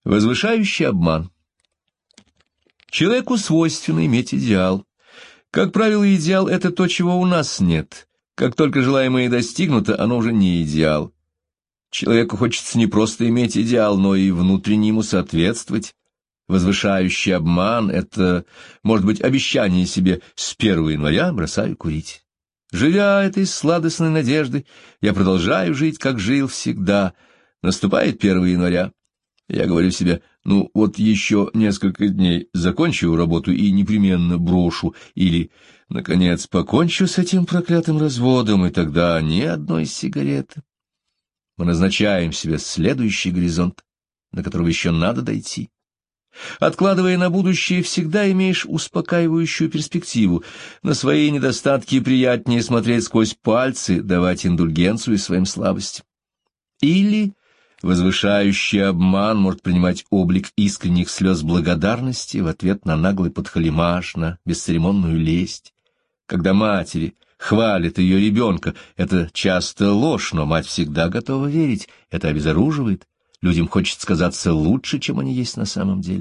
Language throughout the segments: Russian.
Возвышающий обман. Человеку свойственно иметь идеал. Как правило, идеал — это то, чего у нас нет. Как только желаемое достигнуто, оно уже не идеал. Человеку хочется не просто иметь идеал, но и внутренне ему соответствовать. Возвышающий обман — это, может быть, обещание себе: с 1 января бросаю курить. Живя этой сладостной надеждой, я продолжаю жить, как жил всегда. Наступает 1 января. Я говорю себе: ну вот еще несколько дней, закончу работу и непременно брошу, или, наконец, покончу с этим проклятым разводом, и тогда ни одной сигареты. Мы назначаем себе следующий горизонт, до которого еще надо дойти. Откладывая на будущее, всегда имеешь успокаивающую перспективу. На свои недостатки приятнее смотреть сквозь пальцы, давать индульгенцию своим слабостям. Или возвышающий обман может принимать облик искренних слез благодарности в ответ на наглый подхалимаш, на бесцеремонную лесть. Когда матери хвалят ее ребенка, это часто ложь, но мать всегда готова верить, это обезоруживает. Людям хочется казаться лучше, чем они есть на самом деле.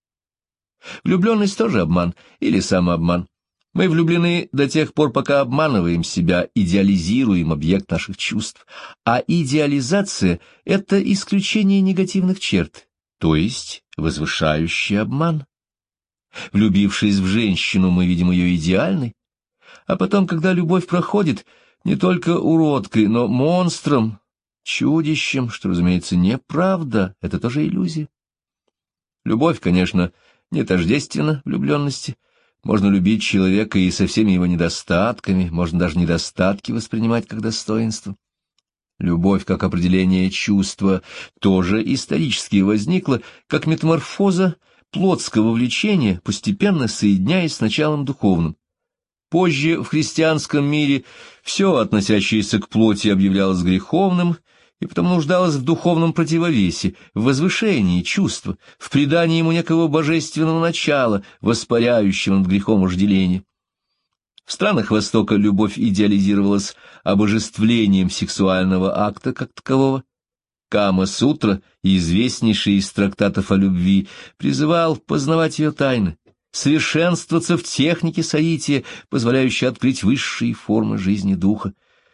Влюбленность тоже обман или самообман. Мы влюблены до тех пор, пока обманываем себя, идеализируем объект наших чувств. А идеализация — это исключение негативных черт, то есть возвышающий обман. Влюбившись в женщину, мы видим ее идеальной, а потом, когда любовь проходит, не только уродкой, но монстром, чудищем, что, разумеется, неправда, это тоже иллюзия. Любовь, конечно, не тождественна влюбленности. Можно любить человека и со всеми его недостатками, можно даже недостатки воспринимать как достоинство. Любовь, как определение чувства, тоже исторически возникла, как метаморфоза плотского влечения, постепенно соединяясь с началом духовным. Позже в христианском мире все, относящееся к плоти, объявлялось греховным, и потому нуждалось в духовном противовесе, в возвышении чувства, в придании ему некого божественного начала, воспаряющего над грехом вожделения. В странах Востока любовь идеализировалась обожествлением сексуального акта как такового. Кама-сутра, известнейший из трактатов о любви, призывал познавать ее тайны, совершенствоваться в технике соития, позволяющей открыть высшие формы жизни духа.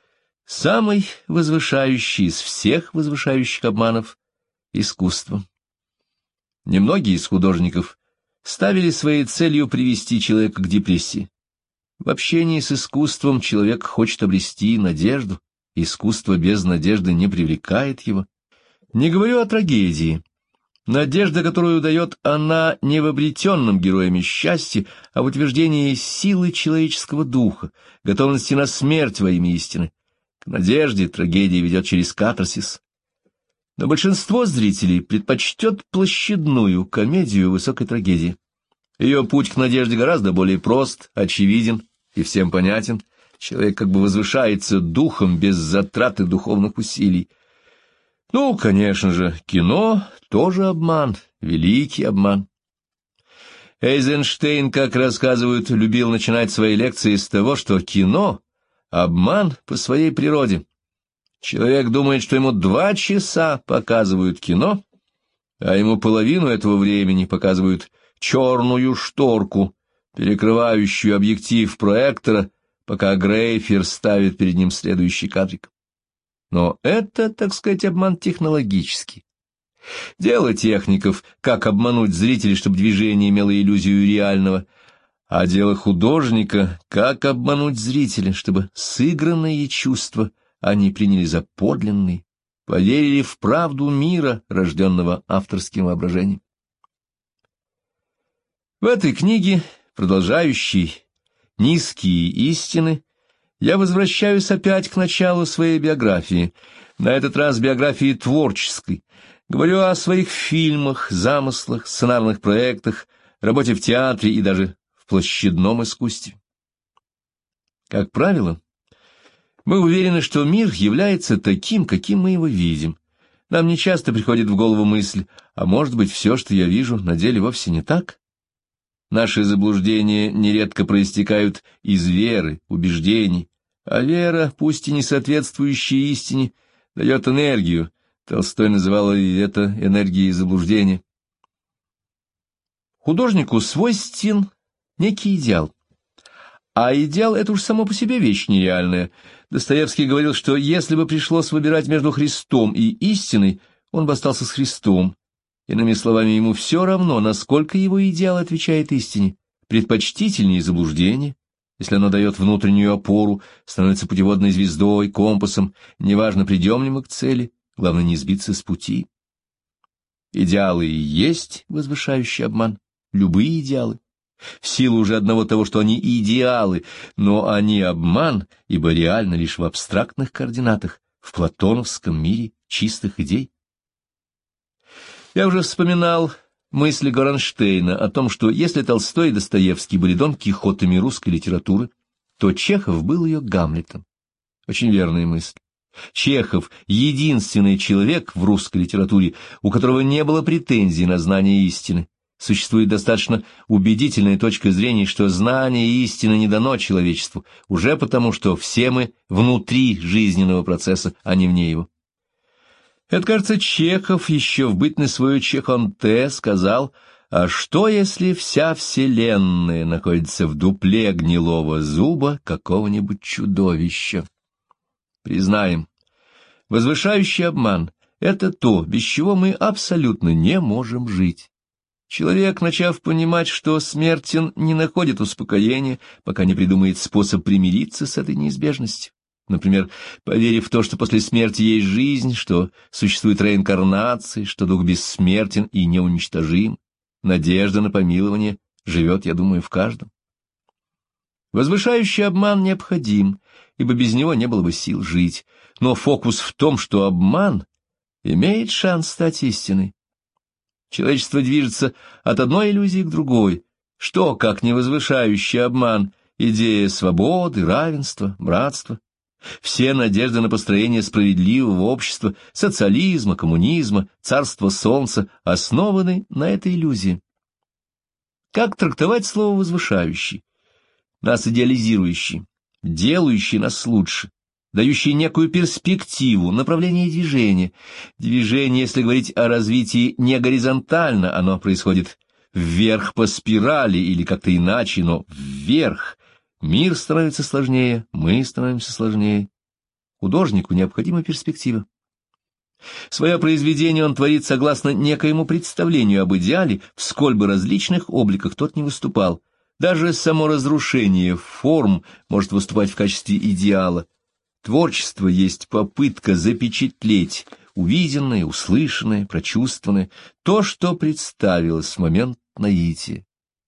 Самый возвышающий из всех возвышающих обманов — искусство. Немногие из художников ставили своей целью привести человека к депрессии. В общении с искусством человек хочет обрести надежду, искусство без надежды не привлекает его. Не говорю о трагедии. Надежда, которую дает она, не в обретенном героями счастье, а в утверждении силы человеческого духа, готовности на смерть во имя истины. К надежде трагедия ведет через катарсис. Но большинство зрителей предпочтет площадную комедию высокой трагедии. Ее путь к надежде гораздо более прост, очевиден и всем понятен. Человек как бы возвышается духом без затраты духовных усилий. Ну, конечно же, кино тоже обман, великий обман. Эйзенштейн, как рассказывают, любил начинать свои лекции с того, что кино — обман по своей природе. Человек думает, что ему 2 часа показывают кино, а ему половину этого времени показывают черную шторку, перекрывающую объектив проектора, пока Грейфер ставит перед ним следующий кадрик. Но это, так сказать, обман технологический. Дело техников, как обмануть зрителей, чтобы движение имело иллюзию реального, а дело художника, как обмануть зрителя, чтобы сыгранные чувства они приняли за подлинные, поверили в правду мира, рожденного авторским воображением. В этой книге, продолжающей «Низкие истины», я возвращаюсь опять к началу своей биографии, на этот раз биографии творческой. Говорю о своих фильмах, замыслах, сценарных проектах, работе в театре и даже в площадном искусстве. Как правило, мы уверены, что мир является таким, каким мы его видим. Нам нечасто приходит в голову мысль: а может быть, все, что я вижу, на деле вовсе не так? Наши заблуждения нередко проистекают из веры, убеждений, а вера, пусть и не соответствующая истине, дает энергию. Толстой называл это энергией заблуждения. Художнику свойствен некий идеал. А идеал — это уж само по себе вещь нереальная. Достоевский говорил, что если бы пришлось выбирать между Христом и истиной, он бы остался с Христом. Иными словами, ему все равно, насколько его идеал отвечает истине. Предпочтительнее заблуждение, если оно дает внутреннюю опору, становится путеводной звездой, компасом. Неважно, придем ли мы к цели, главное не сбиться с пути. Идеалы и есть возвышающий обман, любые идеалы. В силу уже одного того, что они идеалы, но они обман, ибо реально лишь в абстрактных координатах, в платоновском мире чистых идей. Я уже вспоминал мысли Горанштейна о том, что если Толстой и Достоевский были Дон Кихотами русской литературы, то Чехов был ее Гамлетом. Очень верная мысль. Чехов — единственный человек в русской литературе, у которого не было претензий на знание истины. Существует достаточно убедительная точка зрения, что знание истины не дано человечеству, уже потому, что все мы внутри жизненного процесса, а не вне его. Это, кажется, Чехов еще в бытность свою Чехонте сказал: «А что, если вся вселенная находится в дупле гнилого зуба какого-нибудь чудовища?» Признаем, возвышающий обман — это то, без чего мы абсолютно не можем жить. Человек, начав понимать, что смертен, не находит успокоения, пока не придумает способ примириться с этой неизбежностью. Например, поверив в то, что после смерти есть жизнь, что существует реинкарнация, что дух бессмертен и неуничтожим, надежда на помилование живет, я думаю, в каждом. Возвышающий обман необходим, ибо без него не было бы сил жить, но фокус в том, что обман имеет шанс стать истиной. Человечество движется от одной иллюзии к другой. Что, как не возвышающий обман, идея свободы, равенства, братства? Все надежды на построение справедливого общества, социализма, коммунизма, царства солнца основаны на этой иллюзии. Как трактовать слово «возвышающий»? Нас идеализирующий, делающий нас лучше, дающий некую перспективу, направление движения. Движение, если говорить о развитии, не горизонтально, оно происходит вверх по спирали или как-то иначе, но вверх. Мир становится сложнее, мы становимся сложнее. Художнику необходима перспектива. Свое произведение он творит согласно некоему представлению об идеале, в сколь бы различных обликах тот не выступал. Даже само разрушение форм может выступать в качестве идеала. Творчество есть попытка запечатлеть увиденное, услышанное, прочувствованное, то, что представилось в момент наития.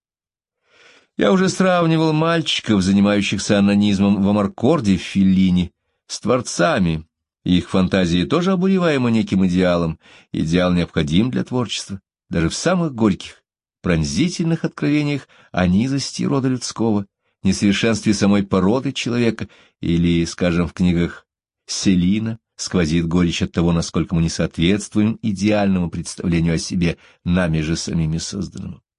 Я уже сравнивал мальчиков, занимающихся анонизмом в Амаркорде в Феллини, с творцами. Их фантазии тоже обуреваемы неким идеалом. Идеал необходим для творчества, даже в самых горьких, пронзительных откровениях о низости рода людского, несовершенстве самой породы человека, или, скажем, в книгах Селина сквозит горечь от того, насколько мы не соответствуем идеальному представлению о себе, нами же самими созданному.